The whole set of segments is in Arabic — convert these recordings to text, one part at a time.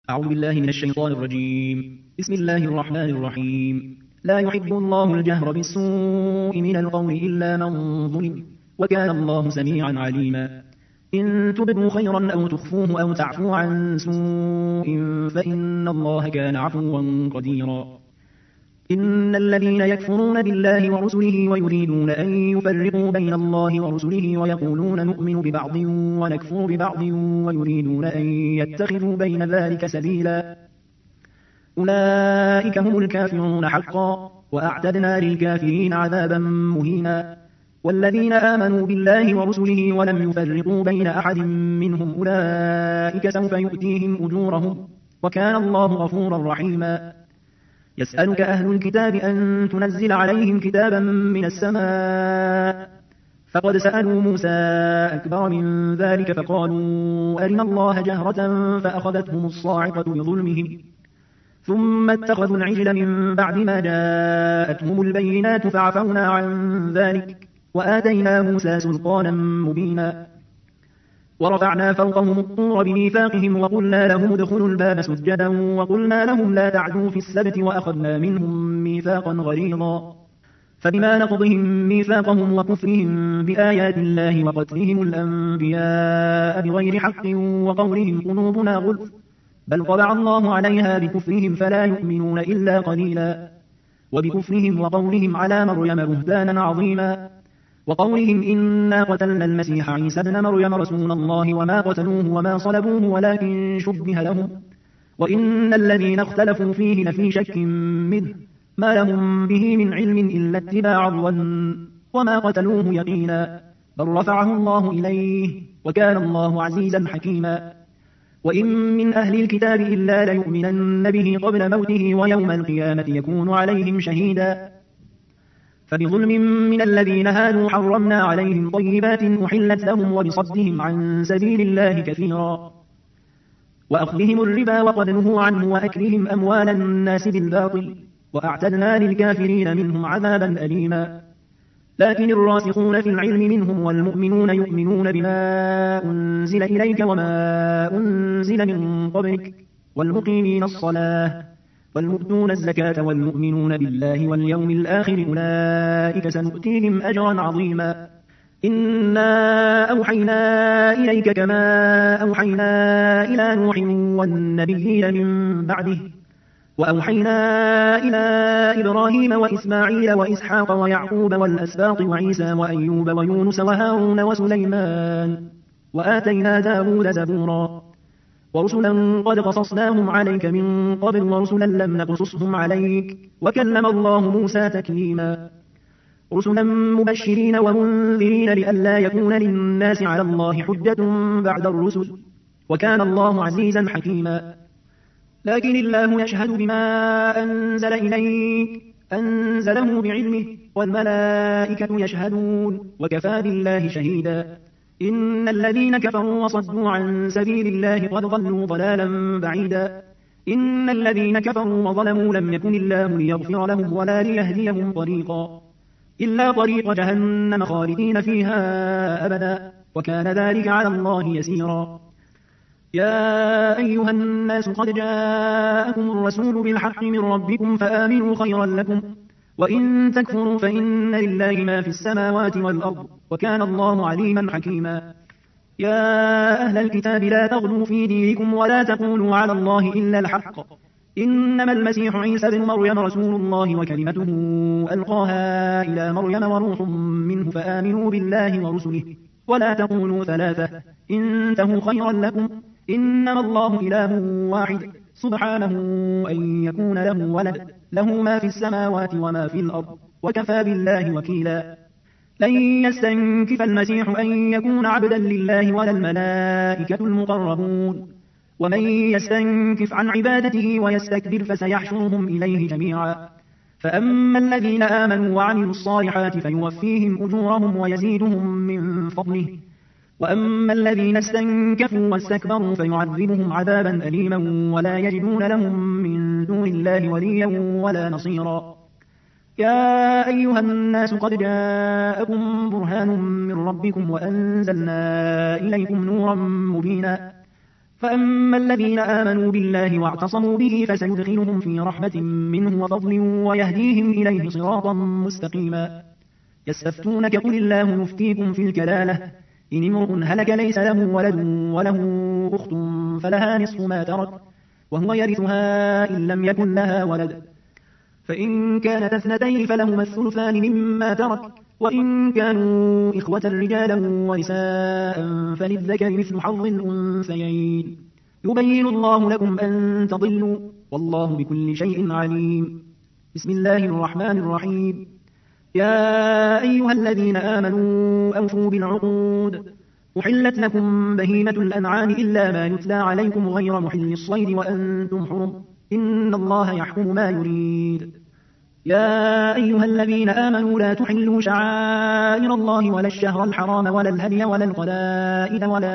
أعوذ بالله من الشيطان الرجيم. بسم الله الرحمن الرحيم. لا يحب الله الجهر بالسوء من القول إلا من ظلم، وكان الله سميعا عليما. إن تبدوا خيرا أو تخفوه أو تعفوا عن سوء فإن الله كان عفوا قديرا. إن الذين يكفرون بالله ورسله ويريدون أن يفرقوا بين الله ورسله ويقولون نؤمن ببعض ونكفر ببعض ويريدون أن يتخذوا بين ذلك سبيلا، أولئك هم الكافرون حقا، وأعتدنا للكافرين عذابا مهينا. والذين آمنوا بالله ورسله ولم يفرقوا بين أحد منهم أولئك سوف يؤتيهم أجورهم، وكان الله غفورا رحيما. يسألك أهل الكتاب أن تنزل عليهم كتابا من السماء، فقد سألوا موسى أكبر من ذلك فقالوا أرنا الله جهرة فأخذتهم الصاعقة بظلمهم، ثم اتخذوا العجل من بعد ما جاءتهم البينات فعفونا عن ذلك وآتينا موسى سلطانا مبينا. ورفعنا فوقهم الطور بميثاقهم وقلنا لهم ادخلوا الباب سجدا وقلنا لهم لا تعدوا في السبت وأخذنا منهم ميثاقا غليظا. فبما نقضهم ميثاقهم وكفرهم بآيات الله وقتلهم الأنبياء بغير حق وقولهم قلوبنا غلف بل طبع الله عليها بكفرهم فلا يؤمنون إلا قليلا. وبكفرهم وقولهم على مريم بهتانا عظيما، وقولهم إنا قتلنا المسيح عيسى ابن مريم رسول الله وما قتلوه وما صلبوه ولكن شبه لهم، وإن الذين اختلفوا فيه لفي شك منه ما لهم به من علم إلا اتباع الظن وما قتلوه يقينا، بل رفعه الله إليه وكان الله عزيزا حكيما. وإن من أهل الكتاب إلا ليؤمنن به قبل موته ويوم القيامة يكون عليهم شهيدا. فبظلم من الذين هادوا حرمنا عليهم طيبات أحلت لهم وبصدهم عن سبيل الله كثيرا، وأخذهم الربا وقد نهوا عنه وأكلهم أموال الناس بالباطل وأعتدنا للكافرين منهم عذابا أليما. لكن الراسخون في العلم منهم والمؤمنون يؤمنون بما أنزل إليك وما أنزل من قبلك والمقيمين الصلاة والمؤتون الزكاة والمؤمنون بالله واليوم الآخر أولئك سنؤتيهم أجرا عظيما. إنا أوحينا إليك كما أوحينا إلى نوح والنبيين من بعده، وأوحينا إلى إبراهيم وإسماعيل وإسحاق ويعقوب والأسباط وعيسى وأيوب ويونس وهارون وسليمان، وآتينا داود زبورا. ورسلا قد قصصناهم عليك من قبل ورسلا لم نقصصهم عليك وكلم الله موسى تكليما. رسلا مبشرين ومنذرين لئلا يكون للناس على الله حجة بعد الرسل، وكان الله عزيزا حكيما. لكن الله يشهد بما أنزل إليك أنزله بعلمه والملائكة يشهدون وكفى بالله شهيدا. إن الذين كفروا وصدوا عن سبيل الله قد ضلوا ضلالا بعيدا. إن الذين كفروا وظلموا لم يكن الله ليغفر لهم ولا ليهديهم طريقا إلا طريق جهنم خالدين فيها أبدا، وكان ذلك على الله يسيرا. يا أيها الناس قد جاءكم الرسول بالحق من ربكم فآمنوا خيرا لكم، وإن تكفروا فإن لله ما في السماوات والأرض وكان الله عليما حكيما. يا أهل الكتاب لا تغلوا في دينكم ولا تقولوا على الله إلا الحق، إنما المسيح عيسى بن مريم رسول الله وكلمته ألقاها إلى مريم وروح منه فآمنوا بالله ورسله ولا تقولوا ثلاثة انتهوا خيرا لكم، إنما الله إله واحد سبحانه أن يكون له ولد له ما في السماوات وما في الأرض وكفى بالله وكيلا. لن يستنكف المسيح أن يكون عبدا لله ولا الملائكة المقربون، ومن يستنكف عن عبادته ويستكبر فسيحشرهم إليه جميعا. فأما الذين آمنوا وعملوا الصالحات فيوفيهم أجورهم ويزيدهم من فضله، وأما الذين استنكفوا واستكبروا فيعذبهم عذابا أليما ولا يجدون لهم من دون الله وليا ولا نصيرا. يا أيها الناس قد جاءكم برهان من ربكم وأنزلنا إليكم نورا مبينا فأما الذين آمنوا بالله واعتصموا به فسيدخلهم في رحمة منه وفضل ويهديهم إليه صراطا مستقيما. يستفتونك قل الله يفتيكم في الكلالة إن امرؤ هلك ليس له ولد وله أخت فلها نصف ما ترك وهو يرثها إن لم يكن لها ولد، فإن كانت اثنتين فلهما الثلثان مما ترك، وإن كانوا إخوة رجالا ونساء فللذكر مثل حظ الأنثيين. يبين الله لكم أن تضلوا والله بكل شيء عليم. بسم الله الرحمن الرحيم. يا أيها الذين آمنوا أوفوا بالعقود. أحلت لكم بهيمة الأنعام إلا ما يتلى عليكم غير محل الصيد وأنتم حرم إن الله يحكم ما يريد. يا أيها الذين آمنوا لا تحلوا شعائر الله ولا الشهر الحرام ولا الهدي ولا القلائد ولا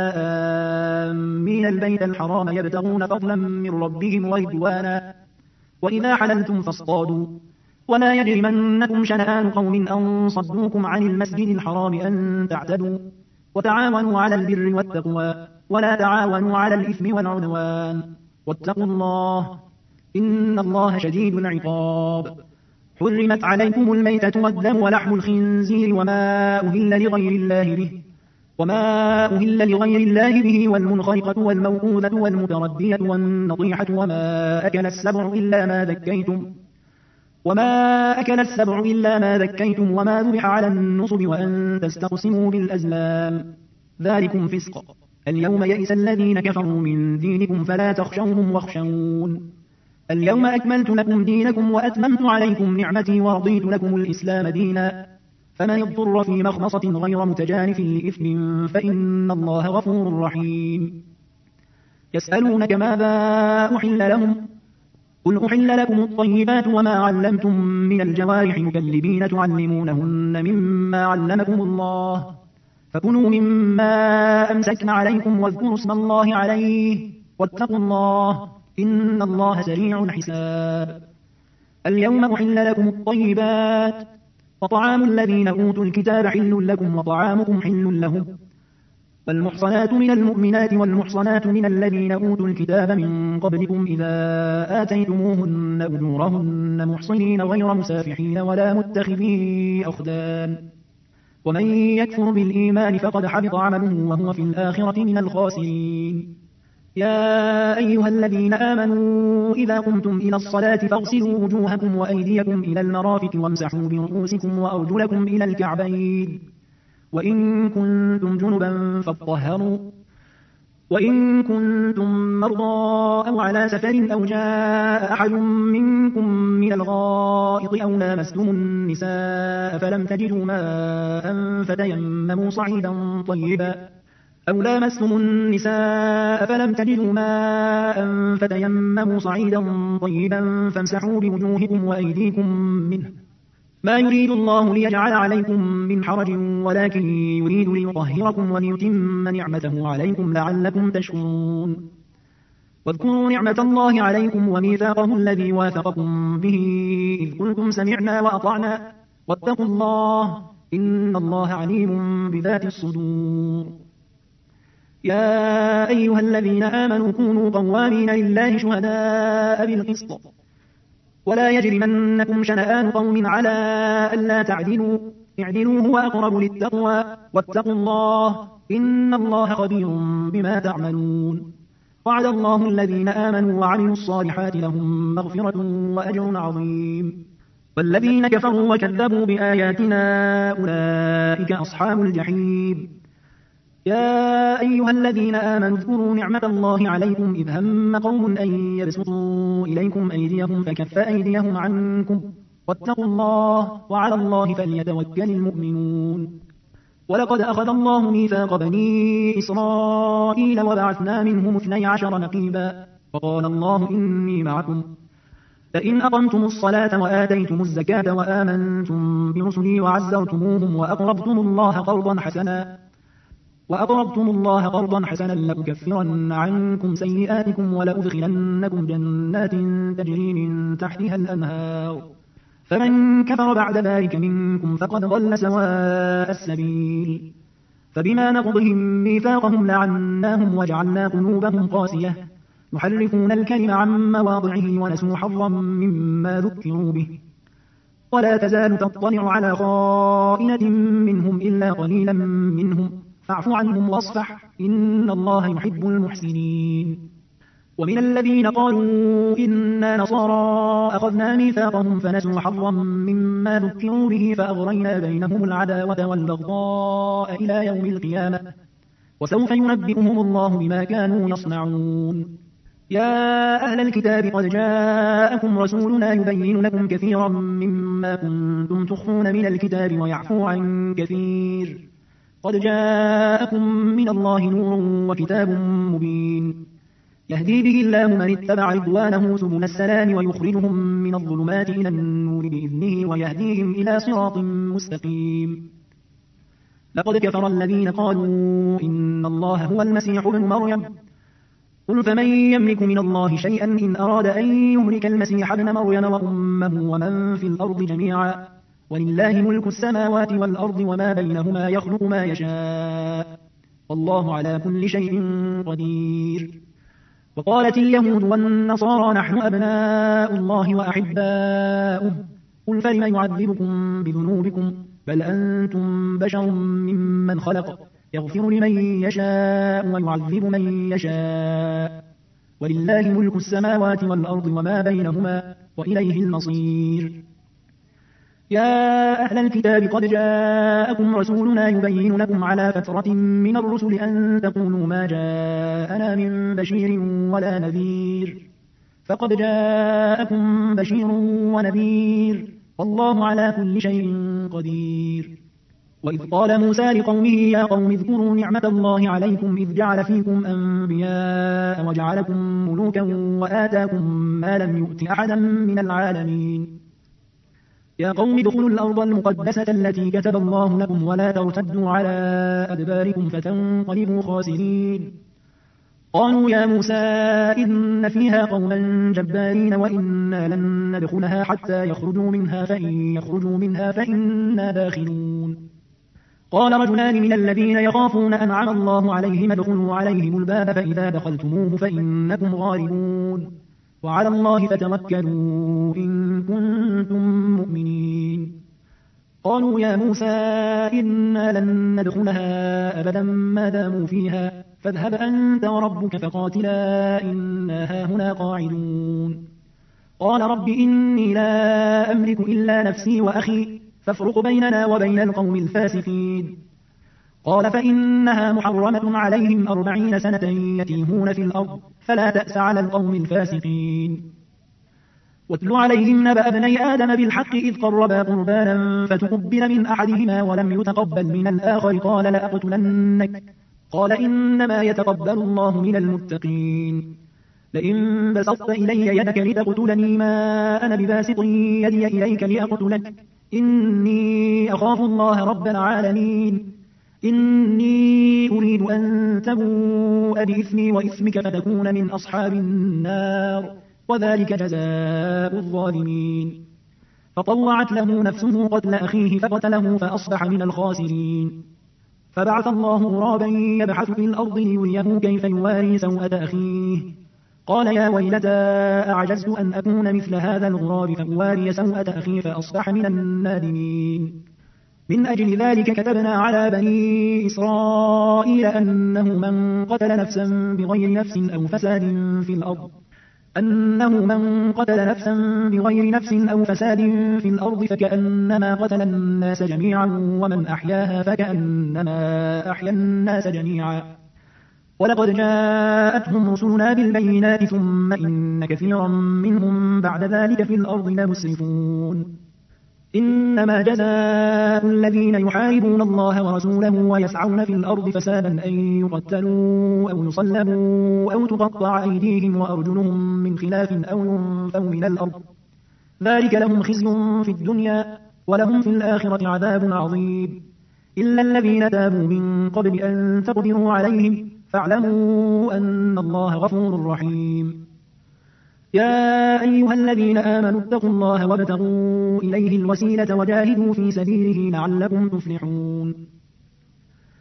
آمين البيت الحرام يبتغون فضلا من ربهم ورضوانا وإذا حللتم فاصطادوا ولا يجرمنكم شنآن قوم أن صدوكم عن المسجد الحرام أن تعتدوا وتعاونوا على البر والتقوى ولا تعاونوا على الإثم والعدوان واتقوا الله إن الله شديد العقاب. حرمت عليكم الميتة والدم ولحم الخنزير وما أهل لغير الله به والمنخرقة والموقوذة والمتردية والنطيحة وما أكل السبع إلا ما ذكيتم وما ذبح على النصب وأن تستقسموا بالأزلام ذلكم فسق. اليوم يئس الذين كفروا من دينكم فلا تخشوهم واخشون. اليوم أكملت لكم دينكم وأتممت عليكم نعمتي ورضيت لكم الإسلام دينا فمن اضطر في مخمصة غير متجانف لإثم فإن الله غفور رحيم. يسألونك ماذا أحل لهم قل أحل لكم الطيبات وما علمتم من الجوارح مكلبين تعلمونهن مما علمكم الله فكلوا مما أمسكن عليكم واذكروا اسم الله عليه واتقوا الله إن الله سريع الحساب. اليوم أحل لكم الطيبات وطعام الذين أوتوا الكتاب حل لكم وطعامكم حل لهم والمحصنات من المؤمنات والمحصنات من الذين أوتوا الكتاب من قبلكم إذا آتيتموهن أجورهن محصنين غير مسافحين ولا متخذي أخدان ومن يكفر بالإيمان فقد حبط عمله وهو في الآخرة من الخاسرين. يا أيها الذين آمنوا إذا قمتم إلى الصلاة فاغسلوا وجوهكم وأيديكم إلى المرافق وامسحوا برؤوسكم وأرجلكم إلى الكعبين وإن كنتم جنبا فاطهروا وإن كنتم مرضى أو على سفر أو جاء أحد منكم من الغائط أو لامستم النساء فلم تجدوا ماء فتيمموا صعيدا طيبا فامسحوا بوجوهكم وأيديكم منه ما يريد الله ليجعل عليكم من حرج ولكن يريد ليطهركم وليتم نعمته عليكم لعلكم تشكرون. واذكروا نعمة الله عليكم وميثاقه الذي واثقكم به إذ قلتم سمعنا وأطعنا واتقوا الله إن الله عليم بذات الصدور. يا أيها الذين آمنوا كونوا قوامين لله شهداء بالقسط ولا يجرمنكم شنآن قوم على ألا تعدلوا اعدلوا هو أقرب للتقوى واتقوا الله إن الله خبير بما تعملون. وعد الله الذين آمنوا وعملوا الصالحات لهم مغفرة وأجر عظيم والذين كفروا وكذبوا بآياتنا أولئك أصحاب الجحيم. يا أيها الذين آمنوا اذكروا نعمة الله عليكم إذ هم قوم أن يبسطوا إليكم أيديهم فكف أيديهم عنكم واتقوا الله وعلى الله فليتوكل المؤمنون. ولقد أخذ الله ميثاق بني إسرائيل وبعثنا منهم 12 نقيبا وقال الله إني معكم فإن أقمتم الصلاة وآتيتم الزكاة وآمنتم برسلي وعزرتموهم وأقرضتم الله قرضا حسنا لأكفرن عنكم سيئاتكم ولأدخلنكم جنات تجري من تحتها الأنهار فمن كفر بعد ذلك منكم فقد ضل سواء السبيل. فبما نقضهم ميثاقهم لعناهم وجعلنا قلوبهم قاسية يحرفون الكلم عن مواضعه ونسوا حظا مما ذكروا به ولا تزال تطلع على خائنة منهم إلا قليلا منهم فاعف عنهم واصفح إن الله يحب المحسنين. ومن الذين قالوا إنا نصارى أخذنا ميثاقهم فنسوا حظا مما ذكروا به فأغرينا بينهم العداوة والبغضاء إلى يوم القيامة وسوف ينبئهم الله بما كانوا يصنعون. يا أهل الكتاب قد جاءكم رسولنا يبين لكم كثيرا مما كنتم تخفون من الكتاب ويعفو عن كثير قد جاءكم من الله نور وكتاب مبين يهدي به الله من اتبع رضوانه سبل السلام ويخرجهم من الظلمات إلى النور بإذنه ويهديهم إلى صراط مستقيم. لقد كفر الذين قالوا إن الله هو المسيح ابن مريم قل فمن يملك من الله شيئا إن أراد أن يهلك المسيح ابن مريم وأمه ومن في الأرض جميعا ولله ملك السماوات والأرض وما بينهما يخلق ما يشاء والله على كل شيء قدير. وقالت اليهود والنصارى نحن أبناء الله وأحباؤه قل فلم يعذبكم بذنوبكم بل أنتم بشر ممن خلق يغفر لمن يشاء ويعذب من يشاء ولله ملك السماوات والأرض وما بينهما وإليه المصير. يا أهل الكتاب قد جاءكم رسولنا يبين لكم على فترة من الرسل أن تقولوا ما جاءنا من بشير ولا نذير فقد جاءكم بشير ونذير والله على كل شيء قدير. وإذ قال موسى لقومه يا قوم اذكروا نعمة الله عليكم إذ جعل فيكم أنبياء وجعلكم ملوكا وآتاكم ما لم يؤت أحدا من العالمين. يا قوم ادخلوا الأرض المقدسة التي كتب الله لكم ولا ترتدوا على أدباركم فتنقلبوا خاسرين. قالوا يا موسى إن فيها قوما جبارين وإنا لن ندخلها حتى يخرجوا منها فإن يخرجوا منها فإنا داخلون. قال رجلان من الذين يخافون أنعم الله عليهم ادخلوا عليهم الباب فإذا دخلتموه فإنكم غالبون وعلى الله فتوكلوا إن كنتم مؤمنين. قالوا يا موسى إنا لن ندخلها أبدا ما داموا فيها فاذهب أنت وربك فقاتلا إنا هاهنا قاعدون. قال رب إني لا أملك إلا نفسي وأخي فافرق بيننا وبين القوم الفاسقين. قال فإنها محرمة عليهم 40 سنة يتيهون في الأرض فلا تأس على القوم الفاسقين. واتل عليهم نبأ ابني آدم بالحق إذ قربا قربانا فتقبل من أحدهما ولم يتقبل من الآخر قال لأقتلنك قال إنما يتقبل الله من المتقين. لئن بسطت إلي يدك لتقتلني ما أنا بباسط يدي إليك لأقتلك إني أخاف الله رب العالمين. إني أريد أن تبوء بإثمي وإثمك فتكون من أصحاب النار وذلك جزاء الظالمين. فطوعت له نفسه قتل أخيه فقتله فأصبح من الخاسرين. فبعث الله غرابا يبحث في الأرض ليريه كيف يواري سوءة أخيه قال يا ويلتى أعجزت أن أكون مثل هذا الغراب فأواري سوءة أخي فأصبح من النادمين. من أجل ذلك كتبنا على بني إسرائيل أنه من قتل نفسا بغير نفس أو فساد في الأرض فكأنما قتل الناس جميعا ومن أحياها فكأنما أحيا الناس جميعا. ولقد جاءتهم رسلنا بالبينات ثم إن كثيرا منهم بعد ذلك في الأرض لمسرفون. إنما جزاء الذين يحاربون الله ورسوله ويسعون في الأرض فسادا أن يقتلوا أو يصلبوا أو تقطع أيديهم وأرجلهم من خلاف أو ينفوا من الأرض ذلك لهم خزي في الدنيا ولهم في الآخرة عذاب عظيم. إلا الذين تابوا من قبل أن تقدروا عليهم فاعلموا أن الله غفور رحيم. يا أيها الذين آمنوا اتقوا الله وابتغوا إليه الوسيلة وجاهدوا في سبيله لعلكم تفلحون.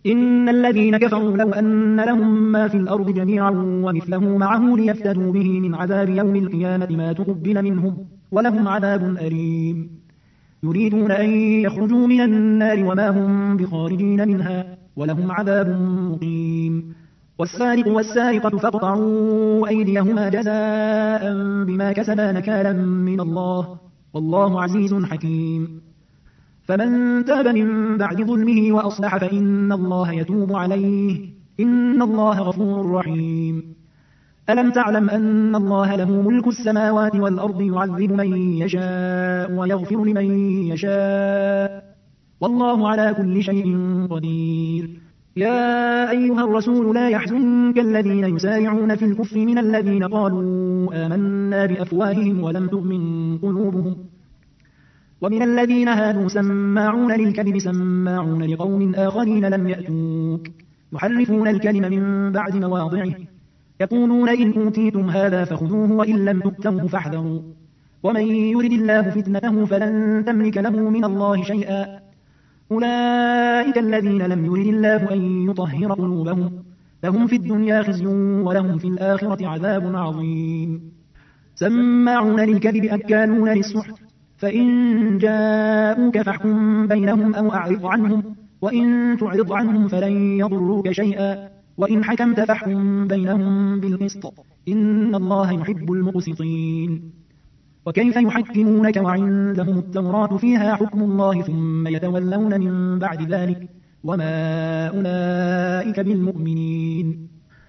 إن الذين كفروا لو أن لهم ما في الأرض جميعا ومثله معه ليفتدوا به من عذاب يوم القيامة ما تقبل منهم ولهم عذاب أليم يريدون أن يخرجوا من النار وما هم بخارجين منها ولهم عذاب مقيم والسارق والسارقة فاقطعوا أيديهما جزاء بما كسبا نكالا من الله والله عزيز حكيم فمن تاب من بعد ظلمه وأصلح فإن الله يتوب عليه إن الله غفور رحيم ألم تعلم أن الله له ملك السماوات والأرض يعذب من يشاء ويغفر لمن يشاء والله على كل شيء قدير يا أيها الرسول لا يحزنك الذين يسارعون في الكفر من الذين قالوا آمنا بأفواههم ولم تؤمن قلوبهم ومن الذين هادوا سماعون للكذب سماعون لقوم آخرين لم يأتوك يحرفون الكلم من بعد مواضعه يقولون إن أوتيتم هذا فخذوه وإن لم تؤتوه فاحذروا ومن يرد الله فتنته فلن تملك له من الله شيئا أولئك الذين لم يرد الله أن يطهر قلوبهم لهم في الدنيا خزي ولهم في الآخرة عذاب عظيم سماعون للكذب أكالون للسحت فإن جاءوك فاحكم بينهم أو أعرض عنهم وإن تعرض عنهم فلن يضروك شيئا وإن حكمت فاحكم بينهم بالقسط إن الله يحب المقسطين وكيف يحكمونك وعندهم التوراة فيها حكم الله ثم يتولون من بعد ذلك وما أولئك بالمؤمنين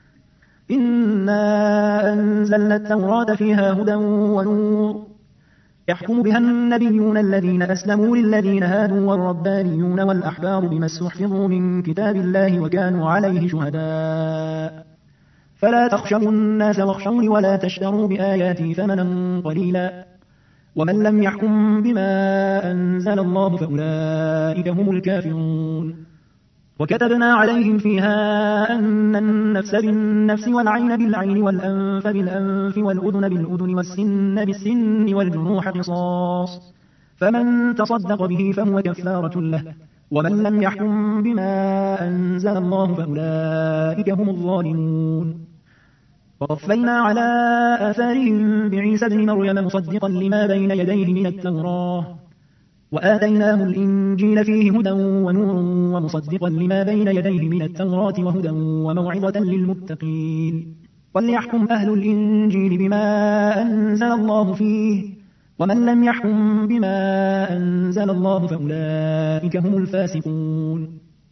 إنا أنزلنا التوراة فيها هدى ونور يحكم بها النبيون الذين أسلموا للذين هادوا والربانيون والأحبار بما استحفظوا من كتاب الله وكانوا عليه شهداء فلا تخشوا الناس واخشوني ولا تشتروا بآياتي ثمنا قليلا ومن لم يحكم بما أنزل الله فأولئك هم الكافرون وكتبنا عليهم فيها أن النفس بالنفس والعين بالعين والأنف بالأنف والأذن بالأذن والسن بالسن والجروح قصاص فمن تصدق به فهو كفارة له ومن لم يحكم بما أنزل الله فأولئك هم الظالمون وقفينا على آثارهم بعيسى ابن مريم مصدقا لما بين يديه من التوراة وآتيناه الإنجيل فيه هدى ونور ومصدقا لما بين يديه من التوراة وهدى وموعظة للمتقين وليحكم أهل الإنجيل بما أنزل الله فيه ومن لم يحكم بما أنزل الله فأولئك هم الفاسقون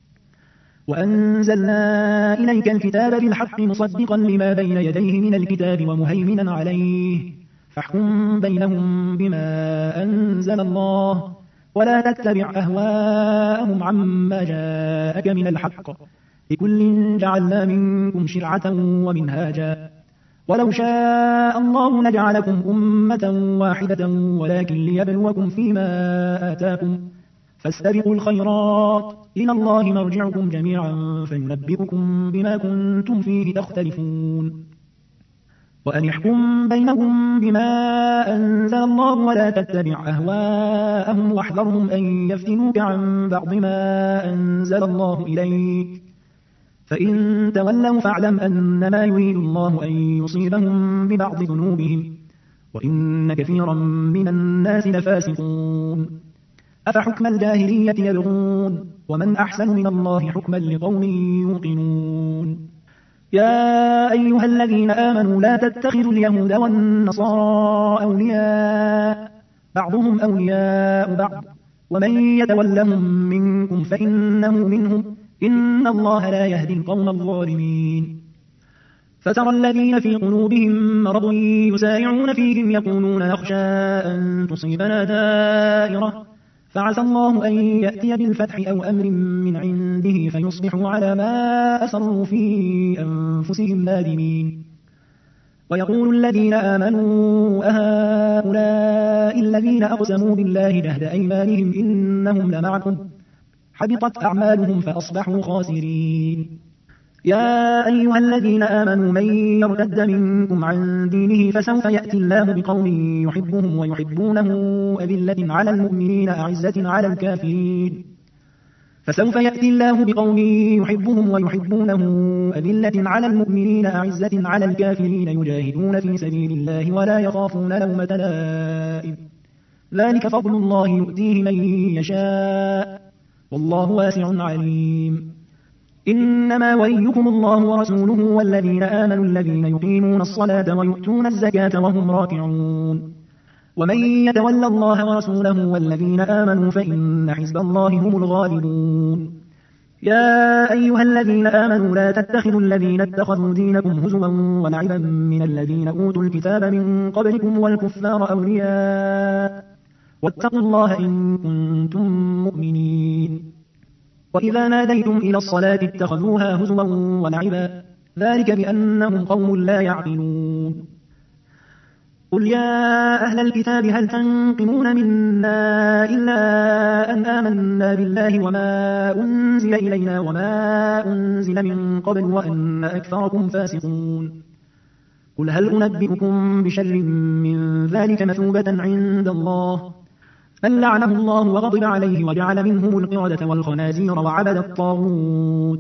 وأنزلنا إليك الكتاب بالحق مصدقا لما بين يديه من الكتاب ومهيمنا عليه فاحكم بينهم بما أنزل الله ولا تتبع أهواءهم عما جاءك من الحق لكل جعلنا منكم شرعة ومنهاجا ولو شاء الله لجعلكم أمة واحدة ولكن ليبلوكم فيما آتاكم فاستبقوا الخيرات إلى الله مرجعكم جميعا فينبئكم بما كنتم فيه تختلفون وأن يحكم بينهم بما أنزل الله ولا تتبع أهواءهم واحذرهم أن يفتنوك عن بعض ما أنزل الله إليك فإن تولوا فاعلم أنما يريد الله أن يصيبهم ببعض ذنوبهم وإن كثيرا من الناس لفاسقون أفحكم الجاهلية يبغون ومن أحسن من الله حكما لقوم يوقنون يا أيها الذين آمنوا لا تتخذوا اليهود والنصارى أولياء بعضهم أولياء بعض ومن يتولهم منكم فإنه منهم إن الله لا يهدي القوم الظالمين فترى الذين في قلوبهم مرض يسارعون فيهم يقولون نخشى أن تصيبنا دائرة فعسى الله أن يأتي بالفتح أو أمر من عنده فيصبحوا على ما أسروا في أنفسهم نادمين ويقول الذين آمنوا أهؤلاء الذين أقسموا بالله جهد أيمانهم إنهم لمعكم حبطت أعمالهم فأصبحوا خاسرين يا أيها الذين آمنوا من يرتد منكم عن دينه فسوف يأتي الله بقوم يحبهم ويحبونه أذلة على المؤمنين أعزة على الكافرين فسوف يأتي الله بقوم يحبهم ويحبونه أذلة على المؤمنين أعزة على الكافرين يجاهدون في سبيل الله ولا يخافون لومة لائم ذلك فضل الله يؤتيه من يشاء والله واسع عليم إنما وليكم الله ورسوله والذين آمنوا الذين يقيمون الصلاة ويؤتون الزكاة وهم راكعون ومن يتولى الله ورسوله والذين آمنوا فإن حزب الله هم الغالبون يا أيها الذين آمنوا لا تتخذوا الذين اتخذوا دينكم هزوا ولعبا من الذين أوتوا الكتاب من قبلكم والكفار أولياء واتقوا الله إن كنتم مؤمنين وإذا ناديتم إلى الصلاة اتخذوها هزوا ولعبا ذلك بأنهم قوم لا يعقلون قل يا أهل الكتاب هل تنقمون منا إلا أن آمنا بالله وما أنزل إلينا وما أنزل من قبل وأن أكثركم فاسقون قل هل أنبئكم بشر من ذلك مثوبة عند الله من لعنه الله وغضب عليه وجعل منهم القردة والخنازير وعبد الطاغوت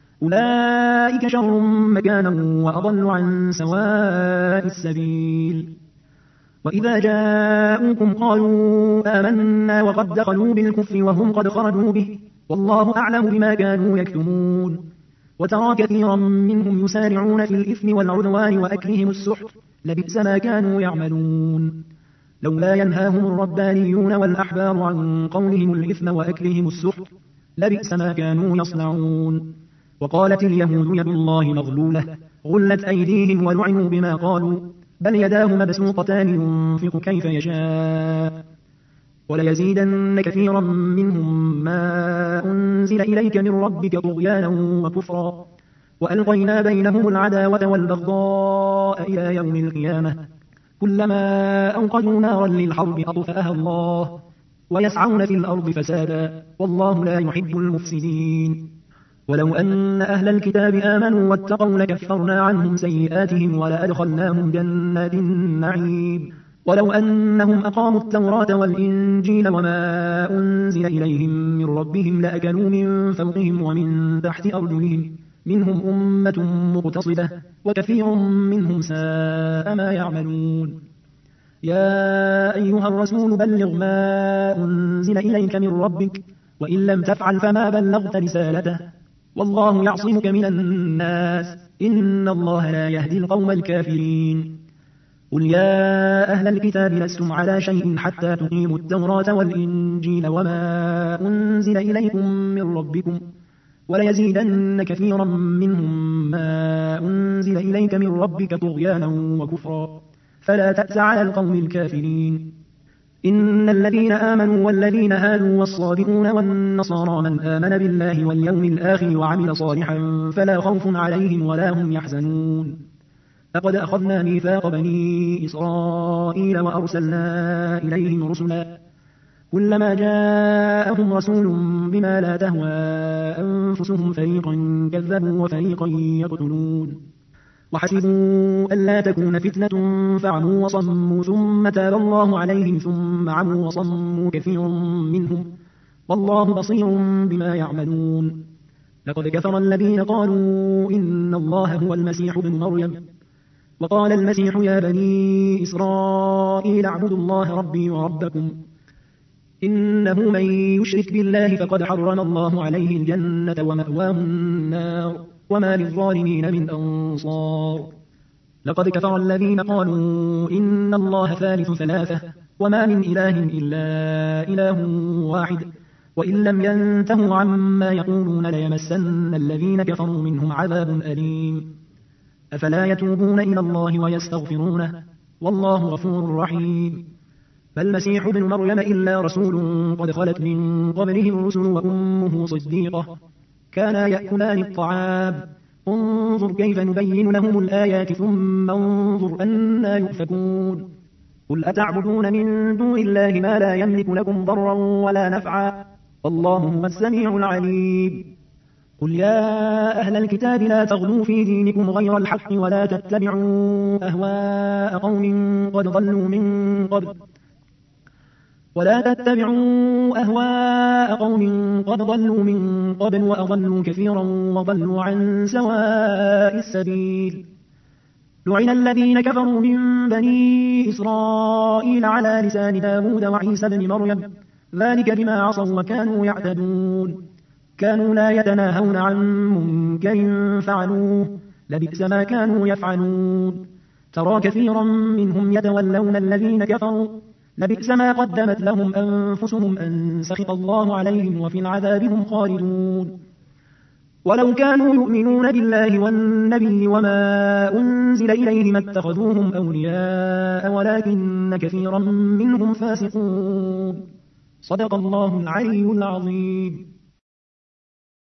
أولئك شر مكانا وأضل عن سواء السبيل وإذا جاءوكم قالوا آمنا وقد دخلوا بالكفر وهم قد خرجوا به والله أعلم بما كانوا يكتمون وترى كثيرا منهم يسارعون في الإثم والعدوان وأكلهم السحت لبئس ما كانوا يعملون لولا ينهاهم الربانيون والأحبار عن قولهم الإثم وأكلهم السحت لبئس ما كانوا يصنعون وقالت اليهود يد الله مغلولة غلت أيديهم ولعنوا بما قالوا بل يداه مبسوطتان ينفق كيف يشاء وليزيدن كثيرا منهم ما أنزل إليك من ربك طغيانا وكفرا وألقينا بينهم العداوة والبغضاء إلى يوم القيامة كلما أوقدوا نارا للحرب أطفأها الله ويسعون في الأرض فسادا والله لا يحب المفسدين ولو أن أهل الكتاب آمنوا واتقوا لكفرنا عنهم سيئاتهم ولأدخلناهم جنات النعيم ولو أنهم أقاموا التوراة والإنجيل وما أنزل إليهم من ربهم لأكلوا من فوقهم ومن تحت أرجلهم منهم أمة مقتصدة وكثير منهم ساء ما يعملون يا أيها الرسول بلغ ما أنزل إليك من ربك وإن لم تفعل فما بلغت رسالته والله يعصمك من الناس إن الله لا يهدي القوم الكافرين قل يا أهل الكتاب لستم على شيء حتى تقيموا التوراة والإنجيل وما أنزل إليكم من ربكم وليزيدن كثيرا منهم ما أنزل إليك من ربك طغيانا وكفرا فلا تأس على القوم الكافرين إن الذين آمنوا والذين هادوا والصابئون والنصارى من آمن بالله واليوم الآخر وعمل صالحا فلا خوف عليهم ولا هم يحزنون لقد أخذنا ميثاق بني إسرائيل وأرسلنا إليهم رسلا كلما جاءهم رسول بما لا تهوى أنفسهم فريقا كذبوا وفريقا يقتلون وحسبوا ألا تكون فتنة فعموا وصموا ثم تاب الله عليهم ثم عموا وصموا كثير منهم والله بصير بما يعملون لقد كفر الذين قالوا إن الله هو المسيح ابن مريم وقال المسيح يا بني إسرائيل اعبدوا الله ربي وربكم إنه من يشرك بالله فقد حرم الله عليه الجنة ومأواه النار وما للظالمين من أنصار لقد كفر الذين قالوا إن الله ثالث ثلاثة وما من إله إلا إله واحد وإن لم ينتهوا عما يقولون ليمسن الذين كفروا منهم عذاب أليم أفلا يتوبون إلى الله ويستغفرونه والله غفور رحيم فالمسيح ابن مريم إلا رسول قد خلت من قبله الرسل وأمه صديقة كانا يأكلان الطعام انظر كيف نبين لهم الآيات ثم انظر أنا يؤفكون قل أتعبدون من دون الله ما لا يملك لكم ضرا ولا نفعا والله هو السميع العليم قل يا أهل الكتاب لا تغلوا في دينكم غير الحق ولا تتبعوا أهواء قوم قد ضلوا من قبل ولا تتبعوا أهواء قوم قد ضلوا من قبل وأضلوا كثيرا وضلوا عن سواء السبيل. لعن الذين كفروا من بني إسرائيل على لسان داود وعيسى بن مريم ذلك بما عصوا وكانوا يعتدون كانوا لا يتناهون عن منكر فعلوه لبئس ما كانوا يفعلون ترى كثيرا منهم يتولون الذين كفروا لبئس ما قدمت لهم أنفسهم أن سخط الله عليهم وفي العذاب هم خالدون ولو كانوا يؤمنون بالله والنبي وما أنزل إليه ما اتخذوهم أولياء ولكن كثيرا منهم فاسقون صدق الله العلي العظيم.